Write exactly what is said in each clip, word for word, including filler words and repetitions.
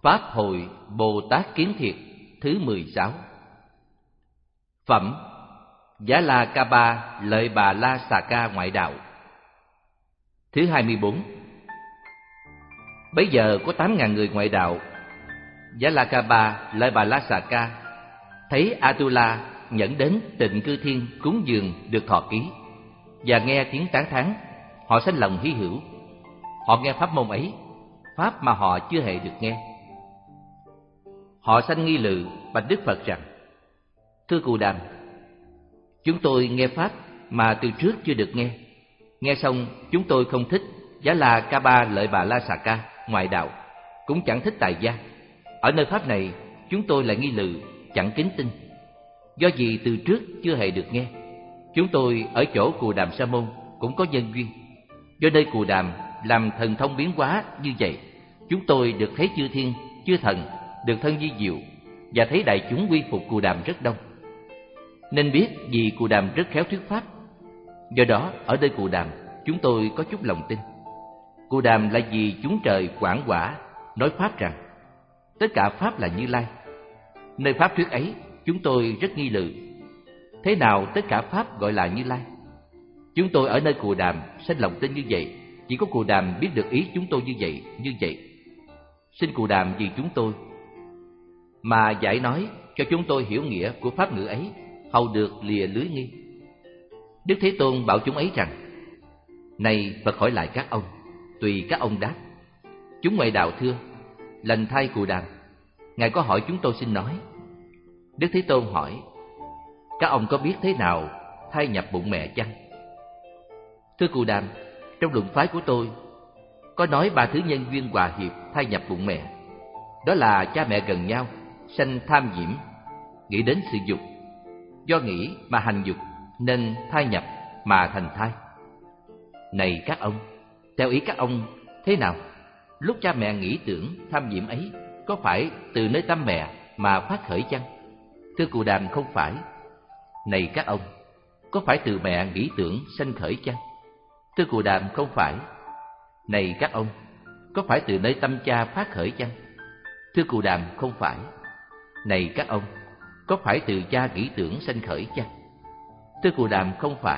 Pháp hội Bồ Tát Kiến Thiệt thứ mười sáu. Phẩm Giá La Ca Ba lợi Bà La Xà Ca ngoại đạo thứ hai mươi bốn. Bấy giờ có tám ngàn người ngoại đạo. Giá La Ca Ba lợi Bà La Xà Ca thấy Atula nhẫn đến Tịnh Cư Thiên cúng dường được thọ ký, và nghe tiếng tán thán, họ sanh lòng hy hữu. Họ nghe pháp môn ấy, pháp mà họ chưa hề được nghe. Họ sanh nghi lự bạch Đức Phật rằng: Thưa Cù Đàm, chúng tôi nghe pháp mà từ trước chưa được nghe. Nghe xong chúng tôi không thích Giá La Ca Ba lợi Bà La Xà Ca ngoại đạo, cũng chẳng thích tại gia. Ở nơi pháp này chúng tôi lại nghi lự, chẳng kính tin. Do gì từ trước chưa hề được nghe. Chúng tôi ở chỗ Cù Đàm Sa Môn cũng có nhân duyên. Do nơi Cù Đàm làm thần thông biến hóa như vậy, chúng tôi được thấy chư thiên, chư thần, được thân di diệu, và thấy đại chúng quy phục Cù Đàm rất đông. Nên biết vì Cù Đàm rất khéo thuyết pháp. Do đó ở nơi Cù Đàm chúng tôi có chút lòng tin. Cù Đàm là vì chúng trời quảng quả nói pháp rằng tất cả pháp là Như Lai. Nơi pháp thuyết ấy chúng tôi rất nghi lự. Thế nào tất cả pháp gọi là Như Lai? Chúng tôi ở nơi Cù Đàm sinh lòng tin như vậy. Chỉ có Cù Đàm biết được ý chúng tôi như vậy, như vậy. Xin Cù Đàm vì chúng tôi mà giải nói cho chúng tôi hiểu nghĩa của pháp ngữ ấy, hầu được lìa lưới nghi. Đức Thế Tôn bảo chúng ấy rằng: Này Phật hỏi lại các ông, tùy các ông đáp. Chúng ngoại đạo thưa: Lành thay Cù Đàm, Ngài có hỏi chúng tôi xin nói. Đức Thế Tôn hỏi: Các ông có biết thế nào thai nhập bụng mẹ chăng? Thưa Cù Đàm, trong luận phái của tôi có nói ba thứ nhân duyên hòa hiệp thai nhập bụng mẹ. Đó là cha mẹ gần nhau, sanh tham nhiễm, nghĩ đến sự dục, do nghĩ mà hành dục, nên thai nhập mà thành thai. Này các ông, theo ý các ông thế nào? Lúc cha mẹ nghĩ tưởng tham nhiễm ấy có phải từ nơi tâm mẹ mà phát khởi chăng? Thưa Cù Đàm, không phải. Này các ông, có phải từ mẹ nghĩ tưởng sanh khởi chăng? Thưa Cù Đàm, không phải. Này các ông, có phải từ nơi tâm cha phát khởi chăng? Thưa Cù Đàm, không phải. Này các ông, có phải từ cha nghĩ tưởng sanh khởi chăng? Thưa Cù Đàm, không phải.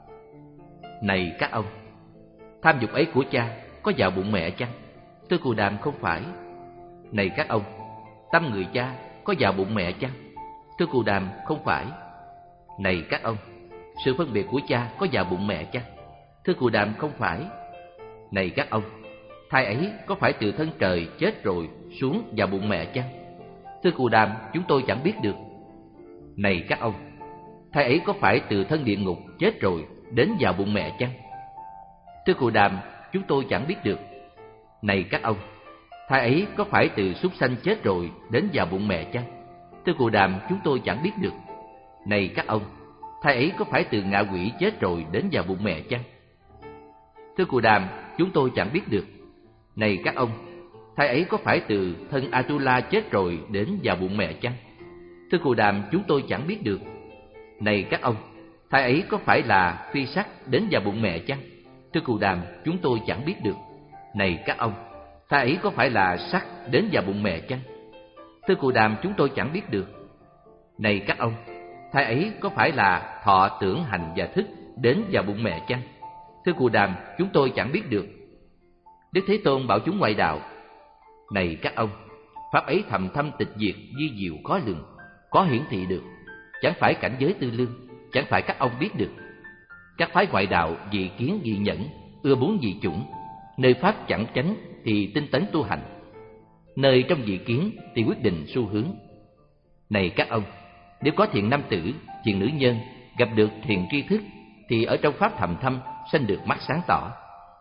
Này các ông, tham dục ấy của cha có vào bụng mẹ chăng? Thưa Cù Đàm, không phải. Này các ông, tâm người cha có vào bụng mẹ chăng? Thưa Cù Đàm, không phải. Này các ông, sự phân biệt của cha có vào bụng mẹ chăng? Thưa Cù Đàm, không phải. Này các ông, thai ấy có phải từ thân trời chết rồi xuống vào bụng mẹ chăng? Thưa Cù Đàm, chúng tôi chẳng biết được. Này các ông, thai ấy có phải từ thân địa ngục chết rồi đến vào bụng mẹ chăng? Thưa Cù Đàm, chúng tôi chẳng biết được. Này các ông, thai ấy có phải từ súc sanh chết rồi đến vào bụng mẹ chăng? Thưa Cù Đàm, chúng tôi chẳng biết được. Này các ông, thai ấy có phải từ ngạ quỷ chết rồi đến vào bụng mẹ chăng? Thưa Cù Đàm, chúng tôi chẳng biết được. Này các ông, thai ấy có phải từ thân Atula chết rồi đến vào bụng mẹ chăng? Thưa Cù Đàm, chúng tôi chẳng biết được. Này các ông, thai ấy có phải là phi sắc đến vào bụng mẹ chăng? Thưa Cù Đàm, chúng tôi chẳng biết được. Này các ông, thai ấy có phải là sắc đến vào bụng mẹ chăng? Thưa Cù Đàm, chúng tôi chẳng biết được. Này các ông, thai ấy có phải là thọ tưởng hành và thức đến vào bụng mẹ chăng? Thưa Cù Đàm, chúng tôi chẳng biết được. Đức Thế Tôn bảo chúng ngoại đạo: Này các ông, pháp ấy thầm thâm tịch diệt, di diệu khó lường, có hiển thị được, chẳng phải cảnh giới tư lương, chẳng phải các ông biết được. Các phái ngoại đạo dị kiến dị nhẫn, ưa muốn dị chủng, nơi pháp chẳng chánh thì tinh tấn tu hành, nơi trong dị kiến thì quyết định xu hướng. Này các ông, nếu có thiện nam tử, thiện nữ nhân gặp được thiện tri thức, thì ở trong pháp thầm thâm sanh được mắt sáng tỏ.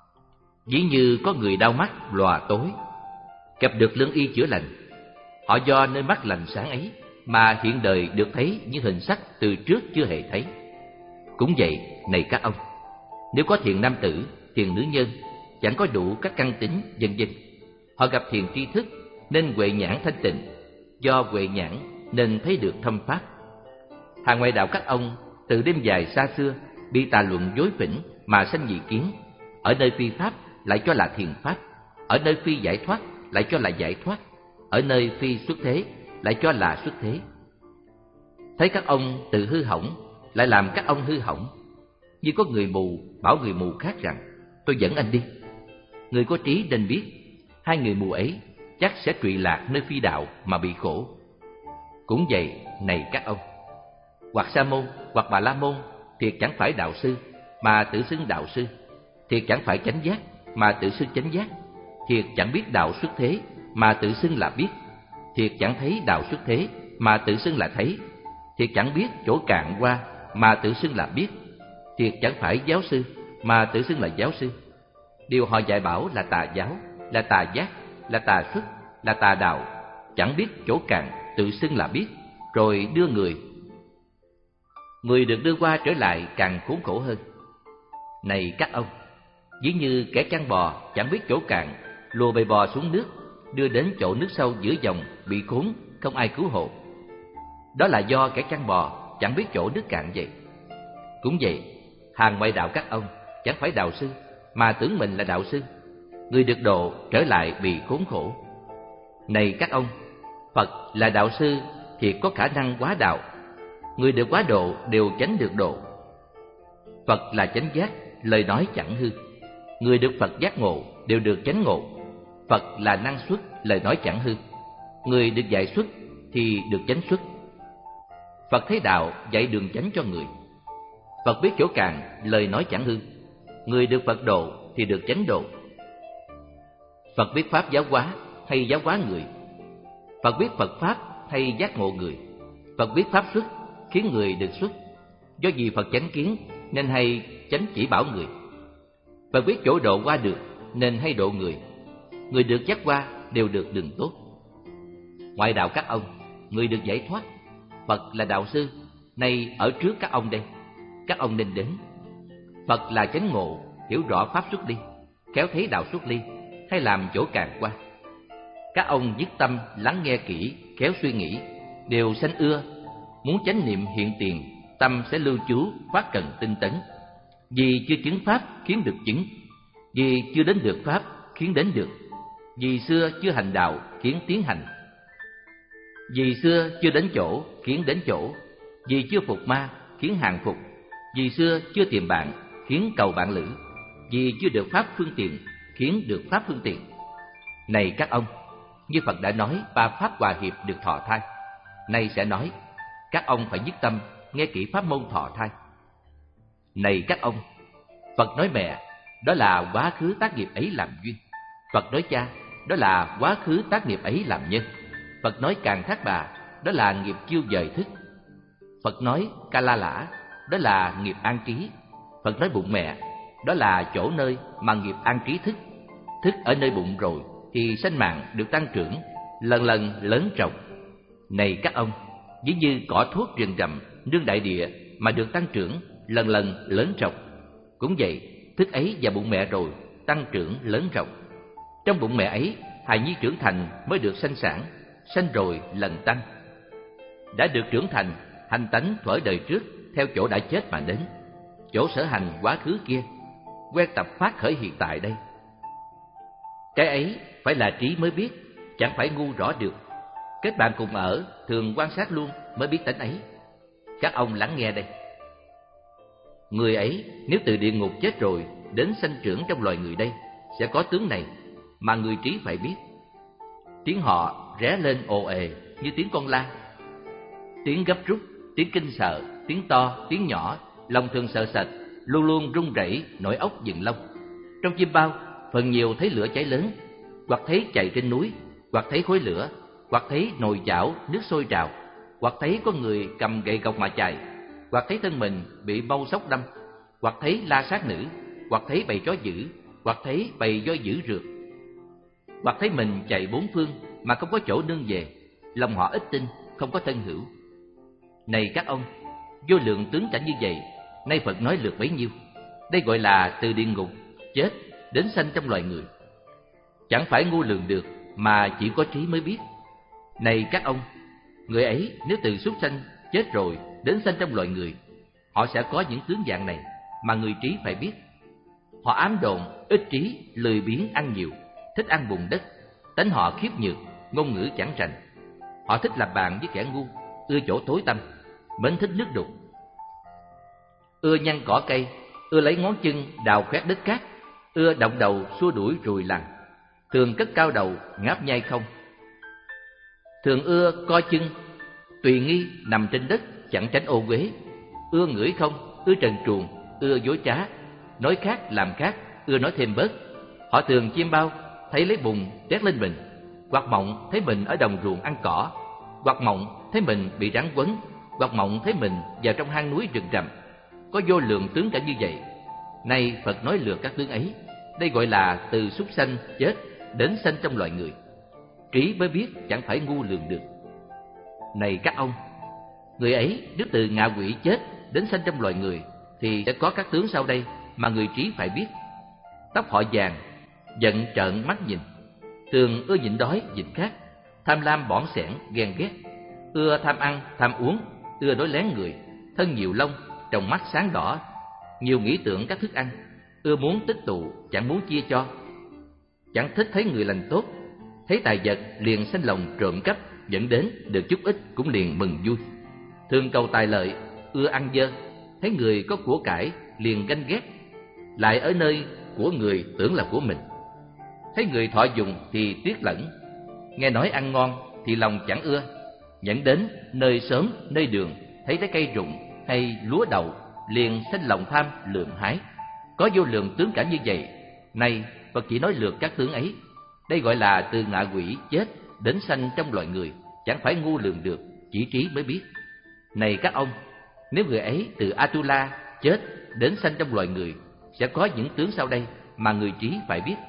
Ví như có người đau mắt lòa tối, gặp được lương y chữa lành, họ do nơi mắt lành sáng ấy mà hiện đời được thấy những hình sắc từ trước chưa hề thấy. Cũng vậy, này các ông, nếu có thiện nam tử, thiện nữ nhân chẳng có đủ các căn tính vân vân, họ gặp thiện tri thức nên huệ nhãn thanh tịnh, do huệ nhãn nên thấy được thâm pháp. Hàng ngoại đạo các ông từ đêm dài xa xưa bị tà luận dối phỉnh mà sanh dị kiến, ở nơi phi pháp lại cho là thiền pháp, ở nơi phi giải thoát lại cho là giải thoát. ở nơi phi xuất thế lại cho là xuất thế. Thấy các ông tự hư hỏng, lại làm các ông hư hỏng. Như có người mù bảo người mù khác rằng: tôi dẫn anh đi. Người có trí nên biết, hai người mù ấy chắc sẽ trụy lạc nơi phi đạo mà bị khổ. Cũng vậy, này các ông, hoặc Sa môn hoặc Bà La môn thiệt chẳng phải đạo sư mà tự xưng đạo sư, thiệt chẳng phải chánh giác mà tự xưng chánh giác, thiệt chẳng biết đạo xuất thế mà tự xưng là biết, thiệt chẳng thấy đạo xuất thế mà tự xưng là thấy, thiệt chẳng biết chỗ cạn qua mà tự xưng là biết, thiệt chẳng phải giáo sư mà tự xưng là giáo sư. Điều họ dạy bảo là tà giáo, là tà giác, là tà xuất, là tà đạo, chẳng biết chỗ cạn, tự xưng là biết, rồi đưa người. Người được đưa qua trở lại càng khốn khổ hơn. Này các ông, ví như kẻ chăn bò chẳng biết chỗ cạn, lùa bầy bò xuống nước, đưa đến chỗ nước sâu giữa dòng, bị khốn, không ai cứu hộ. Đó là do kẻ chăn bò chẳng biết chỗ nước cạn vậy. Cũng vậy, hàng ngoại đạo các ông chẳng phải đạo sư mà tưởng mình là đạo sư, người được độ trở lại bị khốn khổ. Này các ông, Phật là đạo sư thì có khả năng hóa đạo, người được hóa độ đều chánh được độ. Phật là chánh giác, lời nói chẳng hư, người được Phật giác ngộ đều được chánh ngộ. Phật là năng xuất, lời nói chẳng hư, người được dạy xuất thì được chánh xuất. Phật thấy đạo dạy đường chánh cho người. Phật biết chỗ cạn, lời nói chẳng hư, người được Phật độ thì được chánh độ. Phật biết pháp giáo hóa hay giáo hóa người. Phật biết Phật pháp hay giác ngộ người. Phật biết pháp xuất khiến người được xuất. Do vì Phật chánh kiến nên hay chánh chỉ bảo người. Phật biết chỗ độ qua được nên hay độ người. Người được dắt qua đều được đường tốt. Ngoại đạo các ông, người được giải thoát. Phật là đạo sư, nay ở trước các ông đây, các ông nên đến. Phật là chánh ngộ, hiểu rõ pháp xuất ly, khéo thấy đạo xuất ly, hay làm chỗ càn qua. Các ông dứt tâm lắng nghe kỹ, khéo suy nghĩ, đều sanh ưa, muốn chánh niệm hiện tiền, tâm sẽ lưu trú, phát cần tinh tấn. Vì chưa chứng pháp khiến được chứng, vì chưa đến được pháp khiến đến được, vì xưa chưa hành đạo khiến tiến hành, vì xưa chưa đến chỗ khiến đến chỗ, vì chưa phục ma khiến hàng phục, vì xưa chưa tìm bạn khiến cầu bạn lữ, vì chưa được pháp phương tiện khiến được pháp phương tiện. Này các ông, như Phật đã nói ba pháp hòa hiệp được thọ thai, nay sẽ nói các ông phải dứt tâm nghe kỹ pháp môn thọ thai. Này các ông, Phật nói mẹ, đó là quá khứ tác nghiệp ấy làm duyên. Phật nói cha, đó là quá khứ tác nghiệp ấy làm nhân. Phật nói Càn Thác Bà, đó là nghiệp chiêu dời thức. Phật nói Ca La Lã, đó là nghiệp an trí. Phật nói bụng mẹ, đó là chỗ nơi mà nghiệp an trí thức. Thức ở nơi bụng rồi thì sanh mạng được tăng trưởng, lần lần lớn rộng. Này các ông, ví như cỏ thuốc rừng rậm nương đại địa mà được tăng trưởng, lần lần lớn rộng. Cũng vậy, thức ấy vào bụng mẹ rồi tăng trưởng lớn rộng. Trong bụng mẹ ấy, hài nhi trưởng thành mới được sanh sản, sanh rồi lần tăng. Đã được trưởng thành, hành tánh thuở đời trước theo chỗ đã chết mà đến, chỗ sở hành quá khứ kia, quen tập phát khởi hiện tại đây. Cái ấy phải là trí mới biết, chẳng phải ngu rõ được. Kết bạn cùng ở, thường quan sát luôn mới biết tánh ấy. Các ông lắng nghe đây. Người ấy nếu từ địa ngục chết rồi đến sanh trưởng trong loài người đây, sẽ có tướng này mà người trí phải biết. Tiếng họ ré lên ồ ề như tiếng con la, tiếng gấp rút, tiếng kinh sợ, tiếng to, tiếng nhỏ, lòng thường sợ sệt, luôn luôn run rẩy nổi óc dựng lông. Trong chim bao, phần nhiều thấy lửa cháy lớn, hoặc thấy chạy trên núi, hoặc thấy khói lửa, hoặc thấy nồi chảo nước sôi trào, hoặc thấy có người cầm gậy gộc mà chạy, hoặc thấy thân mình bị mâu sóc đâm, hoặc thấy la sát nữ, hoặc thấy bầy chó dữ, hoặc thấy bầy voi dữ rượt, hoặc thấy mình chạy bốn phương mà không có chỗ nương về, lòng họ ít tin, không có thân hữu. Này các ông, vô lượng tướng cảnh như vậy, nay Phật nói lượt bấy nhiêu. Đây gọi là từ địa ngục chết đến sanh trong loài người. Chẳng phải ngu lường được, mà chỉ có trí mới biết. Này các ông, người ấy nếu từ súc sanh chết rồi đến sanh trong loài người, họ sẽ có những tướng dạng này mà người trí phải biết. Họ ám độn, ích trí, lười biếng ăn nhiều, thích ăn bùn đất, tánh họ khiếp nhược, ngôn ngữ chẳng rành. Họ thích làm bạn với kẻ ngu, ưa chỗ tối tăm, mến thích nước đục, ưa nhăn cỏ cây, ưa lấy ngón chân đào khoét đất cát, ưa động đầu xua đuổi ruồi lằn, thường cất cao đầu ngáp nhai không, thường ưa co chân tùy nghi nằm trên đất chẳng tránh ô uế, ưa ngửi không, ưa trần truồng, ưa dối trá, nói khác làm khác, ưa nói thêm bớt. Họ thường chiêm bao thấy lấy bùn trét lên mình, hoặc mộng thấy mình ở đồng ruộng ăn cỏ, hoặc mộng thấy mình bị rắn quấn, hoặc mộng thấy mình vào trong hang núi rừng rậm. Có vô lượng tướng cảnh như vậy. Nay Phật nói lừa các tướng ấy, đây gọi là từ súc sanh chết đến sanh trong loài người. Trí mới biết, chẳng phải ngu lường được. Này các ông, người ấy nếu từ ngạ quỷ chết đến sanh trong loài người, thì sẽ có các tướng sau đây mà người trí phải biết. Tóc họ vàng, giận trợn mắt nhìn, thường ưa nhịn đói nhịn khát, tham lam bỏng sẻn ghen ghét, ưa tham ăn tham uống, ưa đối lén người, thân nhiều lông, tròng mắt sáng đỏ, nhiều nghĩ tưởng các thức ăn, ưa muốn tích tụ chẳng muốn chia cho, chẳng thích thấy người lành tốt, thấy tài vật liền sanh lòng trộm cắp, dẫn đến được chút ít cũng liền mừng vui, thường cầu tài lợi, ưa ăn dơ, thấy người có của cải liền ganh ghét, lại ở nơi của người tưởng là của mình, thấy người thọ dùng thì tiếc lẫn, nghe nói ăn ngon thì lòng chẳng ưa, dẫn đến nơi xóm nơi đường thấy trái cây rụng hay lúa đậu liền sanh lòng tham lượm hái. Có vô lượng tướng cảnh như vậy. Nay Phật chỉ nói lược các tướng ấy, đây gọi là từ ngạ quỷ chết đến sanh trong loài người, chẳng phải ngu lường được, chỉ trí mới biết. Này các ông, nếu người ấy từ Atula chết đến sanh trong loài người, sẽ có những tướng sau đây mà người trí phải biết.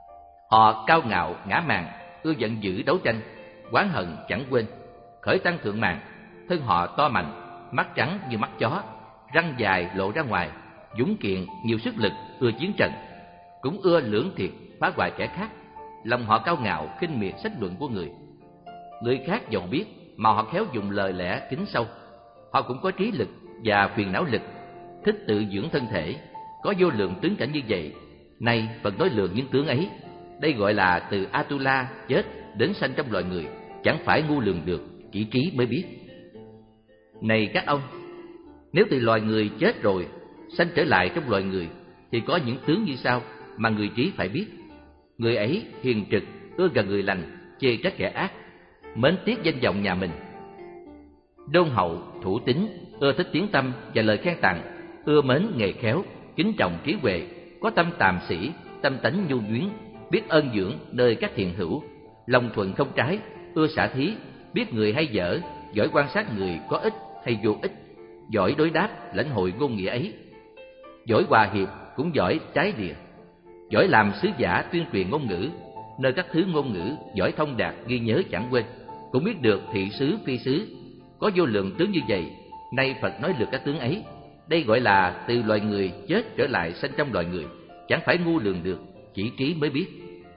Họ cao ngạo ngã mạn, ưa giận dữ đấu tranh, oán hận chẳng quên, khởi tăng thượng mạng, thân họ to mạnh, mắt trắng như mắt chó, răng dài lộ ra ngoài, dũng kiện nhiều sức lực, ưa chiến trận, cũng ưa lưỡng thiệt phá hoại kẻ khác. Lòng họ cao ngạo khinh miệt sách luận của người. Người khác dầu biết mà họ khéo dùng lời lẽ kín sâu. Họ cũng có trí lực và phiền não lực, thích tự dưỡng thân thể, có vô lượng tướng cảnh như vậy. Nay Phật nói lượng những tướng ấy, đây gọi là từ Atula chết đến sanh trong loài người, chẳng phải ngu lường được, chỉ trí mới biết. Này các ông, nếu từ loài người chết rồi sanh trở lại trong loài người, thì có những tướng như sau mà người trí phải biết. Người ấy hiền trực, ưa gần người lành, chê trách kẻ ác, mến tiếc danh vọng nhà mình, đôn hậu, thủ tín, ưa thích tiếng tăm và lời khen tặng, ưa mến nghề khéo, kính trọng trí huệ, có tâm tàm sĩ, tâm tánh nhu nhuyến, biết ơn dưỡng nơi các thiện hữu, lòng thuận không trái, ưa xả thí, biết người hay dở, giỏi quan sát người có ích hay vô ích, giỏi đối đáp lãnh hội ngôn nghĩa ấy, giỏi hòa hiệp cũng giỏi trái lìa, giỏi làm sứ giả tuyên truyền ngôn ngữ, nơi các thứ ngôn ngữ giỏi thông đạt ghi nhớ chẳng quên, cũng biết được thị xứ phi xứ, có vô lượng tướng như vậy. Nay Phật nói lược các tướng ấy, đây gọi là từ loài người chết trở lại sanh trong loài người, chẳng phải ngu lường được, chỉ trí mới biết.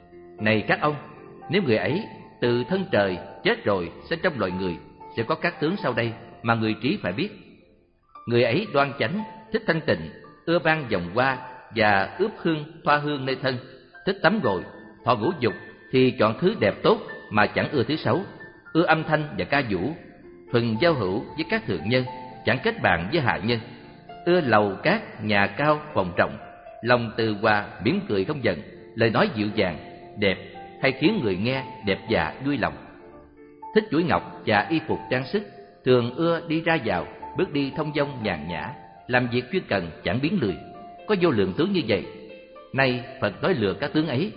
Này các ông, nếu người ấy từ thân trời chết rồi sanh trong loài người, sẽ có các tướng sau đây mà người trí phải biết. Người ấy đoan chánh, thích thanh tịnh, ưa ban vòng hoa và ướp hương thoa hương nơi thân, thích tắm gội, thọ ngũ dục thì chọn thứ đẹp tốt mà chẳng ưa thứ xấu, ưa âm thanh và ca vũ, thuần giao hữu với các thượng nhân, chẳng kết bạn với hạ nhân, ưa lầu cát nhà cao phòng rộng, lòng từ hòa mỉm cười không giận, lời nói dịu dàng đẹp hay khiến người nghe đẹp dạ vui lòng, thích chuỗi ngọc và y phục trang sức, thường ưa đi ra vào, bước đi thông dong nhàn nhã, làm việc chuyên cần chẳng biến lười, có vô lượng tướng như vậy. Nay Phật nói lừa các tướng ấy,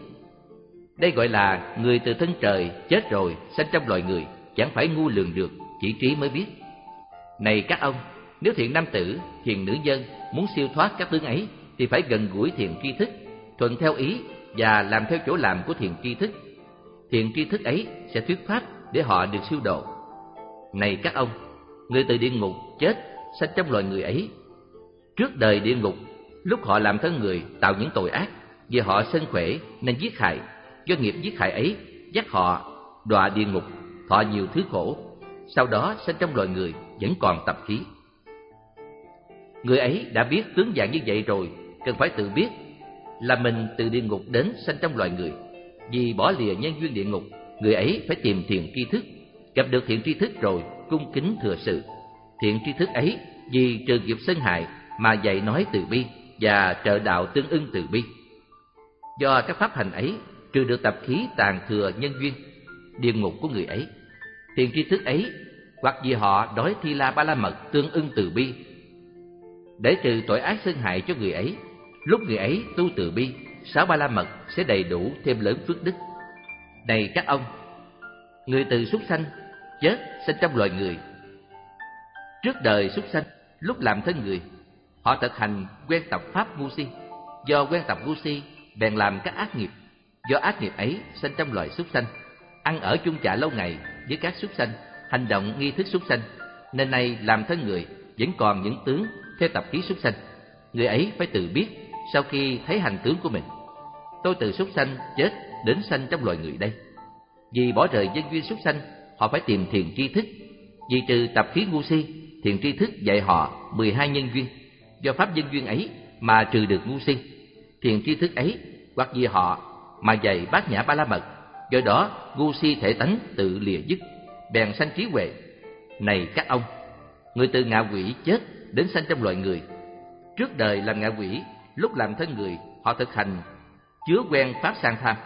đây gọi là người từ thân trời chết rồi sanh trong loài người, chẳng phải ngu lường được, chỉ trí mới biết. Này các ông, nếu thiện nam tử, hiền nữ nhân muốn siêu thoát các tướng ấy, thì phải gần gũi thiện tri thức, thuận theo ý và làm theo chỗ làm của thiện tri thức. Thiện tri thức ấy sẽ thuyết pháp để họ được siêu độ. Này các ông, người từ địa ngục chết sanh trong loài người ấy, trước đời địa ngục, lúc họ làm thân người tạo những tội ác, vì họ sân khỏe nên giết hại, do nghiệp giết hại ấy dắt họ đọa địa ngục, thọ nhiều thứ khổ, sau đó sanh trong loài người vẫn còn tập khí. Người ấy đã biết tướng dạng như vậy rồi, cần phải tự biết là mình từ địa ngục đến sanh trong loài người, vì bỏ lìa nhân duyên địa ngục người ấy phải tìm thiện tri thức. Gặp được thiện tri thức rồi, cung kính thừa sự. Thiện tri thức ấy vì trừ nghiệp sân hại mà dạy nói từ bi và trợ đạo tương ưng từ bi. Do các pháp hành ấy trừ được tập khí tàn thừa nhân duyên, địa ngục của người ấy. Thiện tri thức ấy hoặc vì họ đói thi la ba la mật tương ưng từ bi để trừ tội ác sân hại cho người ấy. Lúc người ấy tu từ bi, sáu ba la mật sẽ đầy đủ thêm lớn phước đức. Này các ông, người từ súc sanh chết sinh trong loài người. Trước đời súc sanh, lúc làm thân người, họ thực hành quen tập pháp ngu si. Do quen tập ngu si, bèn làm các ác nghiệp. Do ác nghiệp ấy sinh trong loài súc sanh, ăn ở chung chạ lâu ngày với các súc sanh, hành động nghi thức súc sanh, nên nay làm thân người vẫn còn những tướng theo tập khí súc sanh. Người ấy phải tự biết sau khi thấy hành tướng của mình: tôi từ súc sanh chết đến sanh trong loài người đây. Vì bỏ rời nhân duyên súc sanh, họ phải tìm thiền tri thức. Vì trừ tập khí ngu si, thiền tri thức dạy họ mười hai nhân duyên. Do pháp nhân duyên ấy mà trừ được ngu si. Thiền tri thức ấy hoặc vì họ mà dạy bát nhã ba la mật. Do đó ngu si thể tánh tự lìa dứt, bèn sanh trí huệ. Này các ông, người từ ngạ quỷ chết đến sanh trong loài người. Trước đời làm ngạ quỷ, lúc làm thân người, họ thực hành chứa quen pháp sang tham.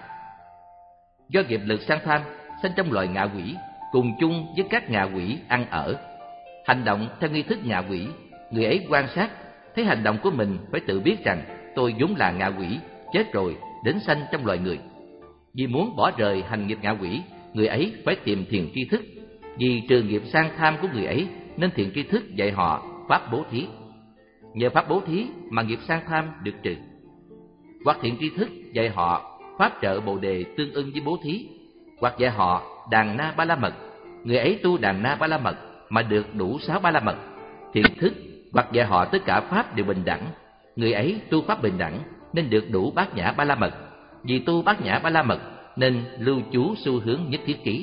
Do nghiệp lực sang tham, sanh trong loài ngạ quỷ, cùng chung với các ngạ quỷ ăn ở, hành động theo nghi thức ngạ quỷ. Người ấy quan sát thấy hành động của mình, phải tự biết rằng tôi vốn là ngạ quỷ, chết rồi đến sanh trong loài người. Vì muốn bỏ rời hành nghiệp ngạ quỷ, người ấy phải tìm thiền tri thức. Vì trừ nghiệp sang tham của người ấy, nên thiền tri thức dạy họ pháp bố thí. Nhờ pháp bố thí mà nghiệp sang tham được trừ. Hoặc thiện tri thức dạy họ pháp trợ bồ đề tương ưng với bố thí. Hoặc dạy họ đàn na ba la mật, người ấy tu đàn na ba la mật mà được đủ sáu ba la mật. Thiện thức hoặc dạy họ tất cả pháp đều bình đẳng, người ấy tu pháp bình đẳng nên được đủ bát nhã ba la mật. Vì tu bát nhã ba la mật nên lưu trú xu hướng nhất thiết ký.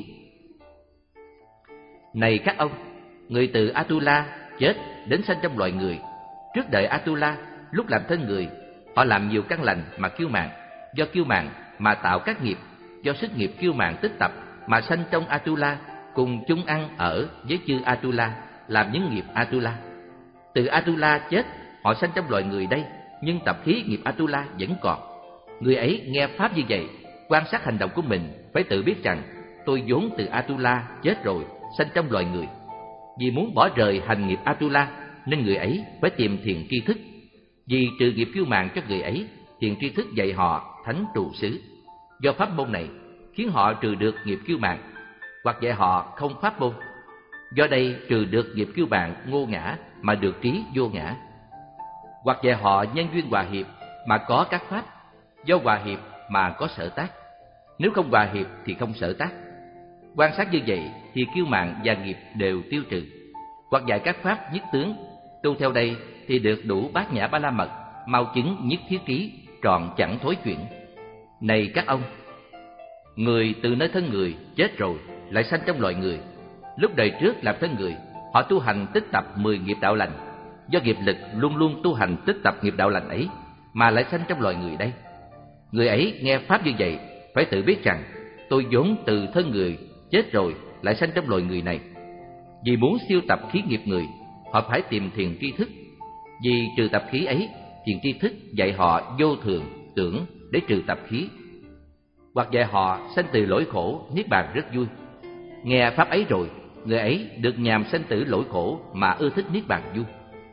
Này các ông, người từ Atula chết đến sanh trong loài người. Trước đời Atula, lúc làm thân người, họ làm nhiều căn lành mà kiêu mạn. Do kiêu mạn mà tạo các nghiệp. Do sức nghiệp kiêu mạn tích tập mà sanh trong Atula, cùng chung ăn ở với chư Atula, làm những nghiệp Atula. Từ Atula chết, họ sanh trong loài người đây, nhưng tập khí nghiệp Atula vẫn còn. Người ấy nghe pháp như vậy, quan sát hành động của mình, phải tự biết rằng tôi vốn từ Atula chết rồi, sanh trong loài người. Vì muốn bỏ rời hành nghiệp Atula, nên người ấy phải tìm thiền tri thức. Vì trừ nghiệp kiêu mạn cho người ấy, thiền tri thức dạy họ thánh trụ xứ. Do pháp môn này khiến họ trừ được nghiệp kiêu mạn, hoặc dạy họ không pháp môn. Do đây trừ được nghiệp kiêu mạn ngô ngã mà được trí vô ngã. Hoặc dạy họ nhân duyên hòa hiệp mà có các pháp. Do hòa hiệp mà có sở tác. Nếu không hòa hiệp thì không sở tác. Quan sát như vậy thì kiêu mạn và nghiệp đều tiêu trừ. Hoặc dạy các pháp nhất tướng, tu theo đây thì được đủ bát nhã ba la mật, mau chứng nhất thiết ký, trọn chẳng thối chuyển. Này các ông, người từ nơi thân người chết rồi lại sanh trong loài người. Lúc đời trước làm thân người, họ tu hành tích tập mười nghiệp đạo lành. Do nghiệp lực luôn luôn tu hành tích tập nghiệp đạo lành ấy mà lại sanh trong loài người đây. Người ấy nghe pháp như vậy, phải tự biết rằng tôi vốn từ thân người chết rồi lại sanh trong loài người này. Vì muốn siêu tập khí nghiệp người, họ phải tìm thiền tri thức. Vì trừ tập khí ấy, thiền tri thức dạy họ vô thường tưởng để trừ tập khí. Hoặc dạy họ sanh từ lỗi khổ, niết bàn rất vui. Nghe pháp ấy rồi, người ấy được nhàm sanh tử lỗi khổ mà ưa thích niết bàn vui.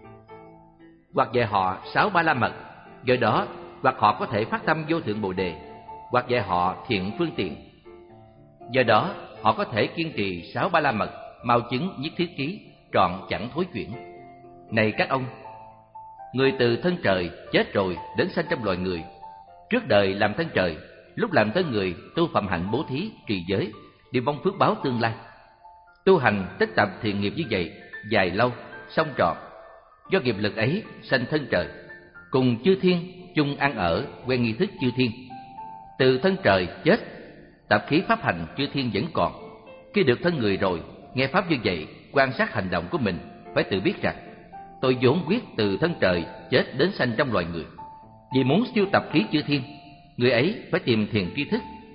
Hoặc dạy họ sáu ba la mật, do đó hoặc họ có thể phát tâm vô thượng bồ đề. Hoặc dạy họ thiện phương tiện, do đó họ có thể kiên trì sáu ba la mật, mau chứng nhất thiết ký, trọn chẳng thối chuyển. Này các ông, người từ thân trời chết rồi đến sanh trong loài người. Trước đời làm thân trời, lúc làm thân người tu phạm hạnh bố thí, trì giới, để mong phước báo tương lai. Tu hành tích tập thiện nghiệp như vậy dài lâu, xong trọn. Do nghiệp lực ấy sanh thân trời, cùng chư thiên chung ăn ở, quen nghi thức chư thiên. Từ thân trời chết, tập khí pháp hành chư thiên vẫn còn. Khi được thân người rồi, nghe pháp như vậy, quan sát hành động của mình, phải tự biết rằng tôi vốn quyết từ thân trời chết đến sanh trong loài người. Vì muốn siêu tập khí chư thiên, người ấy phải tìm thiền tri thức.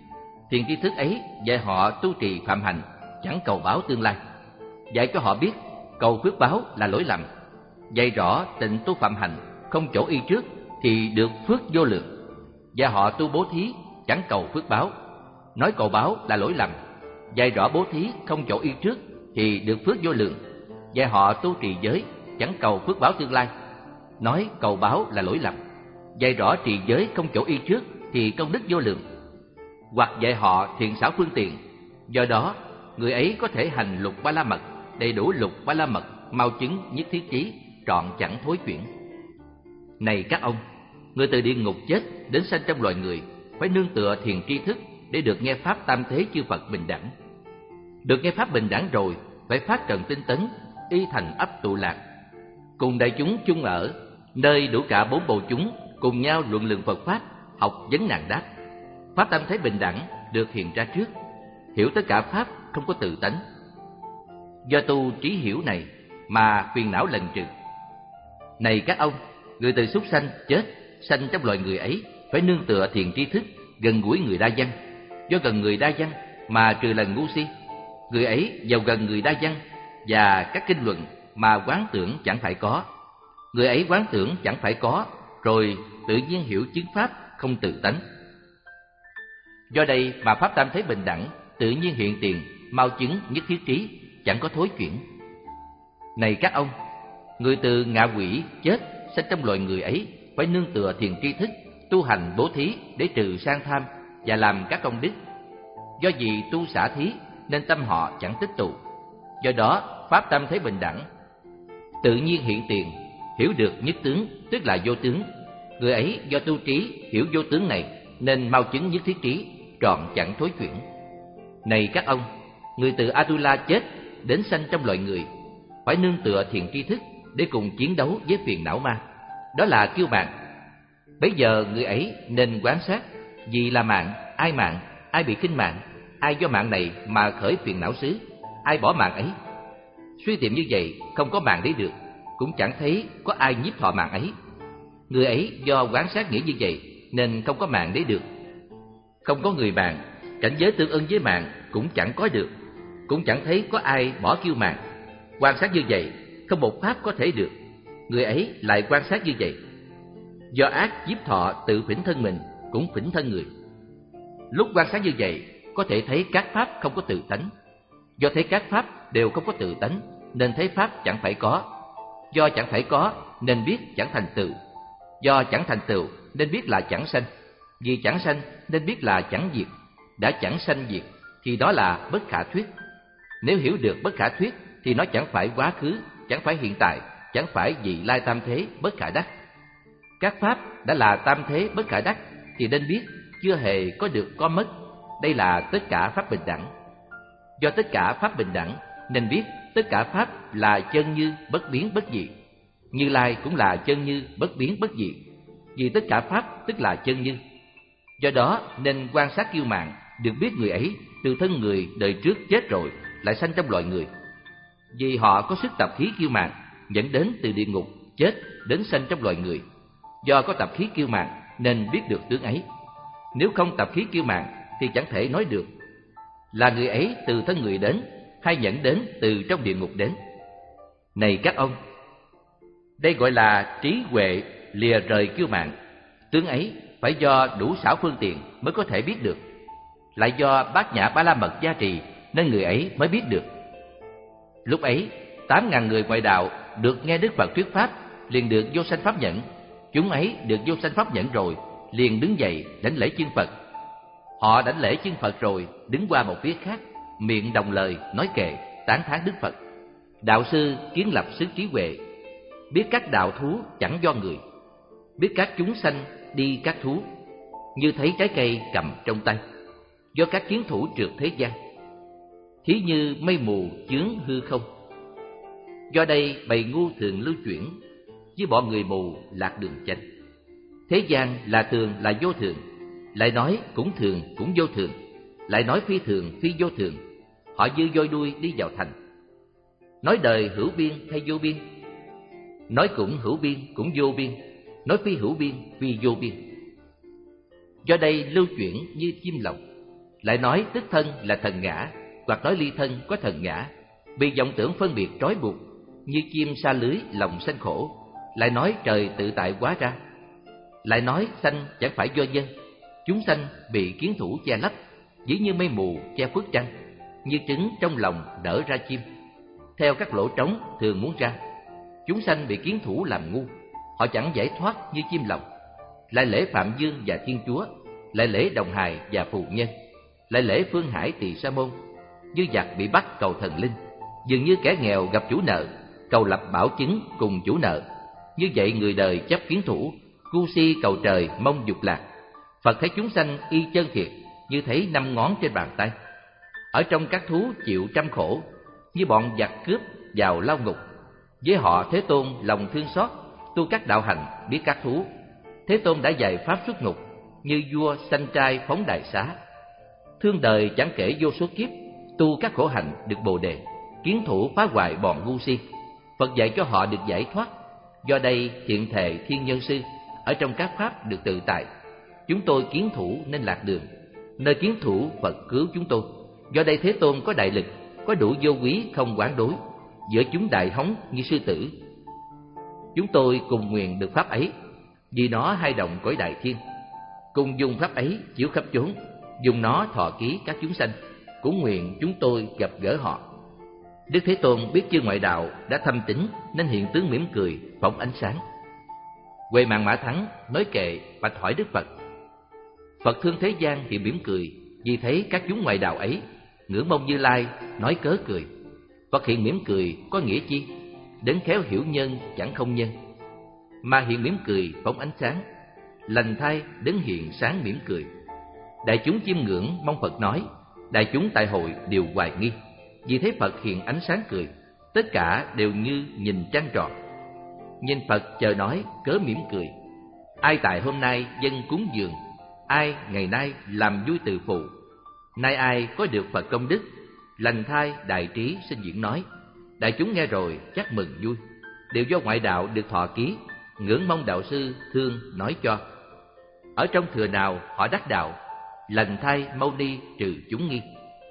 Thiền tri thức ấy dạy họ tu trì phạm hạnh, chẳng cầu báo tương lai. Dạy cho họ biết cầu phước báo là lỗi lầm. Dạy rõ tịnh tu phạm hạnh, không chỗ y trước thì được phước vô lượng. Dạy họ tu bố thí, chẳng cầu phước báo. Nói cầu báo là lỗi lầm. Dạy rõ bố thí không chỗ y trước thì được phước vô lượng. Dạy họ tu trì giới, chẳng cầu phước báo tương lai. Nói cầu báo là lỗi lầm. Dạy rõ trì giới không chỗ y trước thì công đức vô lượng. Hoặc dạy họ thiện xảo phương tiện, do đó người ấy có thể hành lục ba la mật, đầy đủ lục ba la mật, mau chứng nhất thiết chí, trọn chẳng thối chuyển. Này các ông, người từ địa ngục chết đến sanh trong loài người phải nương tựa thiền tri thức để được nghe pháp tam thế chư Phật bình đẳng. Được nghe pháp bình đẳng rồi phải phát trần tinh tấn, y thành ấp tụ lạc, cùng đại chúng chung ở nơi đủ cả bốn bầu chúng, cùng nhau luận lượng Phật pháp, học vấn nạn đáp. Pháp tam thế bình đẳng được hiện ra trước, hiểu tất cả pháp không có tự tánh. Do tu trí hiểu này mà phiền não lần trừ. Này các ông, người từ súc sanh chết sanh trong loài người ấy phải nương tựa thiền tri thức, gần gũi người đa văn. Do gần người đa văn mà trừ lần ngu si. Người ấy giàu gần người đa văn và các kinh luận mà quán tưởng chẳng phải có. Người ấy quán tưởng chẳng phải có, rồi tự nhiên hiểu chứng pháp không tự tánh. Do đây mà pháp tam thế bình đẳng tự nhiên hiện tiền, mau chứng nhất thiết trí, chẳng có thối chuyển. Này các ông, người từ ngạ quỷ chết sanh trong loài người ấy phải nương tựa thiền tri thức, tu hành bố thí để trừ sang tham và làm các công đức. Do vì tu xả thí nên tâm họ chẳng tích tụ. Do đó pháp tam thế bình đẳng tự nhiên hiện tiền, hiểu được nhất tướng, tức là vô tướng. Người ấy do tu trí hiểu vô tướng này nên mau chứng nhất thiết trí, trọn chẳng thối chuyển. Này các ông, người từ Atula chết đến sanh trong loài người phải nương tựa thiền tri thức để cùng chiến đấu với phiền não ma, đó là kiêu mạn. Bấy giờ người ấy nên quán sát vì là mạng, ai mạng, ai bị khinh mạng, ai do mạng này mà khởi phiền não xứ, ai bỏ mạng ấy. Suy tìm như vậy không có mạng đấy được, cũng chẳng thấy có ai nhiếp thọ mạng ấy. Người ấy do quán sát nghĩa như vậy nên không có mạng đấy được. Không có người mạng, cảnh giới tương ưng với mạng cũng chẳng có được, cũng chẳng thấy có ai bỏ kiêu mạng. Quan sát như vậy không một pháp có thể được. Người ấy lại quan sát như vậy. Do ác nhiếp thọ tự phỉnh thân mình, cũng phỉnh thân người. Lúc quan sát như vậy có thể thấy các pháp không có tự tánh. Do thấy các pháp đều không có tự tánh nên thấy pháp chẳng phải có. Do chẳng phải có nên biết chẳng thành tựu. Do chẳng thành tựu nên biết là chẳng sanh. Vì chẳng sanh nên biết là chẳng diệt. Đã chẳng sanh diệt thì đó là bất khả thuyết. Nếu hiểu được bất khả thuyết thì nó chẳng phải quá khứ, chẳng phải hiện tại, chẳng phải vị lai tam thế bất khả đắc. Các pháp đã là tam thế bất khả đắc thì nên biết chưa hề có được có mất. Đây là tất cả pháp bình đẳng. Do tất cả pháp bình đẳng nên biết tất cả pháp là chân như bất biến bất dị. Như Lai cũng là chân như bất biến bất dị. Vì tất cả pháp tức là chân như. Do đó nên quan sát kiêu mạn, được biết người ấy từ thân người đời trước chết rồi lại sanh trong loài người. Vì họ có sức tập khí kiêu mạn dẫn đến từ địa ngục chết đến sanh trong loài người. Do có tập khí kiêu mạn nên biết được tướng ấy. Nếu không tập khí kiêu mạn thì chẳng thể nói được là người ấy từ thân người đến hay nhận đến từ trong địa ngục đến. Này các ông, đây gọi là trí huệ lìa rời kiêu mạn. Tướng ấy phải do đủ xảo phương tiện mới có thể biết được. Lại do bát nhã ba la mật gia trì nên người ấy mới biết được. Lúc ấy tám ngàn người ngoại đạo được nghe Đức Phật thuyết pháp liền được vô sanh pháp nhẫn. Chúng ấy được vô sanh pháp nhẫn rồi liền đứng dậy đảnh lễ chân Phật. Họ đảnh lễ chân Phật rồi đứng qua một phía khác, miệng đồng lời nói kệ tán thán Đức Phật. Đạo sư kiến lập sức trí huệ, biết các đạo thú chẳng do người, biết các chúng sanh đi các thú, như thấy trái cây cầm trong tay, do các chiến thủ trượt thế gian, thí như mây mù chướng hư không. Do đây bầy ngu thường lưu chuyển, với bọn người mù lạc đường chánh. Thế gian là thường là vô thường, lại nói cũng thường cũng vô thường, lại nói phi thường phi vô thường. Họ như voi đuôi đi vào thành. Nói đời hữu biên hay vô biên, nói cũng hữu biên cũng vô biên, nói phi hữu biên phi vô biên. Do đây lưu chuyển như chim lồng, lại nói tức thân là thần ngã, hoặc nói ly thân có thần ngã, vì vọng tưởng phân biệt trói buộc, như chim sa lưới lòng sanh khổ, lại nói trời tự tại hóa ra, lại nói sanh chẳng phải do nhân, chúng sanh bị kiến thủ che lấp, dĩ như mây mù che phước trăng, như trứng trong lòng nở ra chim, theo các lỗ trống thường muốn ra. Chúng sanh bị kiến thủ làm ngu, họ chẳng giải thoát như chim lòng. Lại lễ Phạm Dương và Thiên Chúa, lại lễ Đồng Hài và Phù Nhân, lại lễ Phương Hải Tỳ Sa Môn, như giặc bị bắt cầu thần linh, dường như kẻ nghèo gặp chủ nợ, cầu lập bảo chứng cùng chủ nợ. Như vậy người đời chấp kiến thủ, cu si cầu trời mong dục lạc. Phật thấy chúng sanh y chân thiệt, như thấy năm ngón trên bàn tay. Ở trong các thú chịu trăm khổ, như bọn giặc cướp vào lao ngục. Với họ Thế Tôn lòng thương xót, tu các đạo hành biết các thú. Thế Tôn đã dạy pháp xuất ngục, như vua sanh trai phóng đại xá. Thương đời chẳng kể vô số kiếp, tu các khổ hạnh được bồ đề. Kiến thủ phá hoại bọn ngu si, Phật dạy cho họ được giải thoát. Do đây thiện thệ thiên nhân sư, ở trong các pháp được tự tại. Chúng tôi kiến thủ nên lạc đường, nơi kiến thủ Phật cứu chúng tôi. Do đây Thế Tôn có đại lực, có đủ vô quý không quán đối, giữa chúng đại hống như sư tử. Chúng tôi cùng nguyện được pháp ấy, vì nó hai động cõi đại thiên. Cùng dùng pháp ấy chiếu khắp chốn, dùng nó thọ ký các chúng sanh, cũng nguyện chúng tôi gặp gỡ họ. Đức Thế Tôn biết chư ngoại đạo đã thâm tín, nên hiện tướng mỉm cười, phóng ánh sáng. Huệ Mạng Mã Thắng nói kệ bạch hỏi Đức Phật: Phật thương thế gian thì mỉm cười, vì thấy các chúng ngoại đạo ấy ngưỡng mong Như Lai, nói cớ cười. Phật hiện mỉm cười có nghĩa chi? Đến khéo hiểu nhân chẳng không nhân, mà hiện mỉm cười phóng ánh sáng, lành thai đến hiện sáng mỉm cười. Đại chúng chiêm ngưỡng mong Phật nói, đại chúng tại hội đều hoài nghi, vì thấy Phật hiện ánh sáng cười, tất cả đều như nhìn trăng tròn. Nhìn Phật chờ nói cớ mỉm cười. Ai tại hôm nay dân cúng dường, ai ngày nay làm vui từ phụ. Nay ai có được Phật công đức, lành thai đại trí sinh diễn nói. Đại chúng nghe rồi chắc mừng vui, đều do ngoại đạo được thọ ký, ngưỡng mong đạo sư thương nói cho. Ở trong thừa nào họ đắc đạo, lành thai mau ni trừ chúng nghi.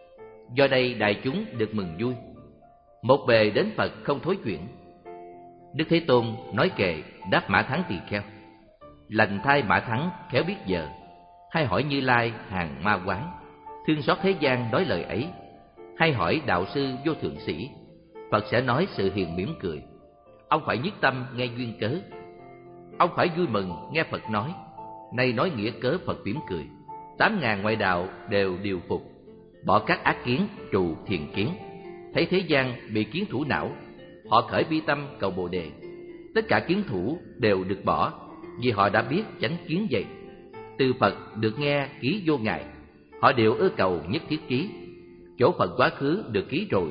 Do đây đại chúng được mừng vui, một bề đến Phật không thối chuyển. Đức Thế Tôn nói kệ đáp Mã Thắng tỳ kheo: Lành thai Mã Thắng khéo biết giờ, hay hỏi Như Lai hàng ma quán, thương xót thế gian nói lời ấy. Hay hỏi đạo sư vô thượng sĩ, Phật sẽ nói sự hiền mỉm cười. Ông phải nhất tâm nghe duyên cớ, ông phải vui mừng nghe Phật nói. Nay nói nghĩa cớ Phật mỉm cười, tám ngàn ngoại đạo đều điều phục, bỏ các ác kiến trù thiền kiến. Thấy thế gian bị kiến thủ não, họ khởi bi tâm cầu bồ đề. Tất cả kiến thủ đều được bỏ, vì họ đã biết chánh kiến vậy. Từ Phật được nghe ký vô ngại, họ đều ưa cầu nhất thiết ký. Chỗ Phật quá khứ được ký rồi,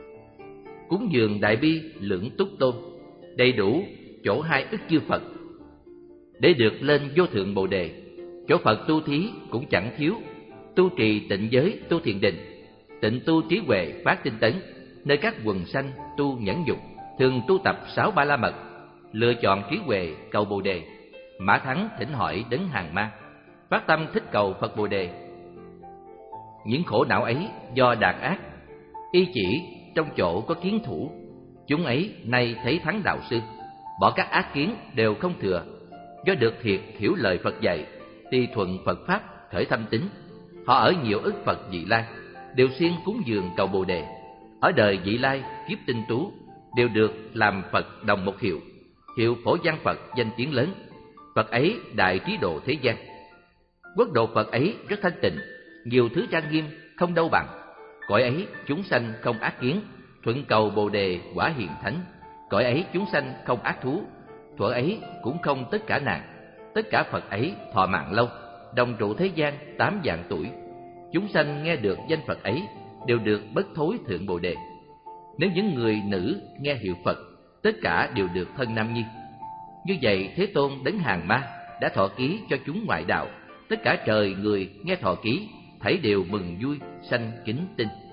cúng dường đại bi lưỡng túc tôn, đầy đủ chỗ hai ức chư Phật, để được lên vô thượng bồ đề. Chỗ Phật tu thí cũng chẳng thiếu, tu trì tịnh giới tu thiền định, tịnh tu trí huệ phát tinh tấn. Nơi các quần sanh tu nhẫn dục, thường tu tập sáu ba la mật, lựa chọn trí huệ cầu bồ đề. Mã Thắng thỉnh hỏi đến hàng ma, phát tâm thích cầu Phật bồ đề. Những khổ não ấy do đàn ác, y chỉ trong chỗ có kiến thủ. Chúng ấy nay thấy thắng đạo sư, bỏ các ác kiến đều không thừa. Do được thiệt hiểu lời Phật dạy, thì thuận Phật pháp khởi thâm tín. Họ ở nhiều ức Phật vị lai, đều xuyên cúng dường cầu bồ đề. Ở đời vị lai kiếp tinh tú, đều được làm Phật đồng một hiệu, hiệu Phổ Văn Phật danh tiếng lớn. Phật ấy đại trí độ thế gian. Quốc độ Phật ấy rất thanh tịnh, nhiều thứ trang nghiêm không đâu bằng. Cõi ấy chúng sanh không ác kiến, thuận cầu bồ đề quả hiện thánh. Cõi ấy chúng sanh không ác thú, thuở ấy cũng không tất cả nạn. Tất cả Phật ấy thọ mạng lâu, đồng trụ thế gian tám vạn tuổi. Chúng sanh nghe được danh Phật ấy, đều được bất thối thượng bồ đề. Nếu những người nữ nghe hiệu Phật, tất cả đều được thân nam nhi. Như vậy Thế Tôn đến hàng ma đã thọ ký cho chúng ngoại đạo. Tất cả trời người nghe thọ ký, thảy đều mừng vui sanh kính tin.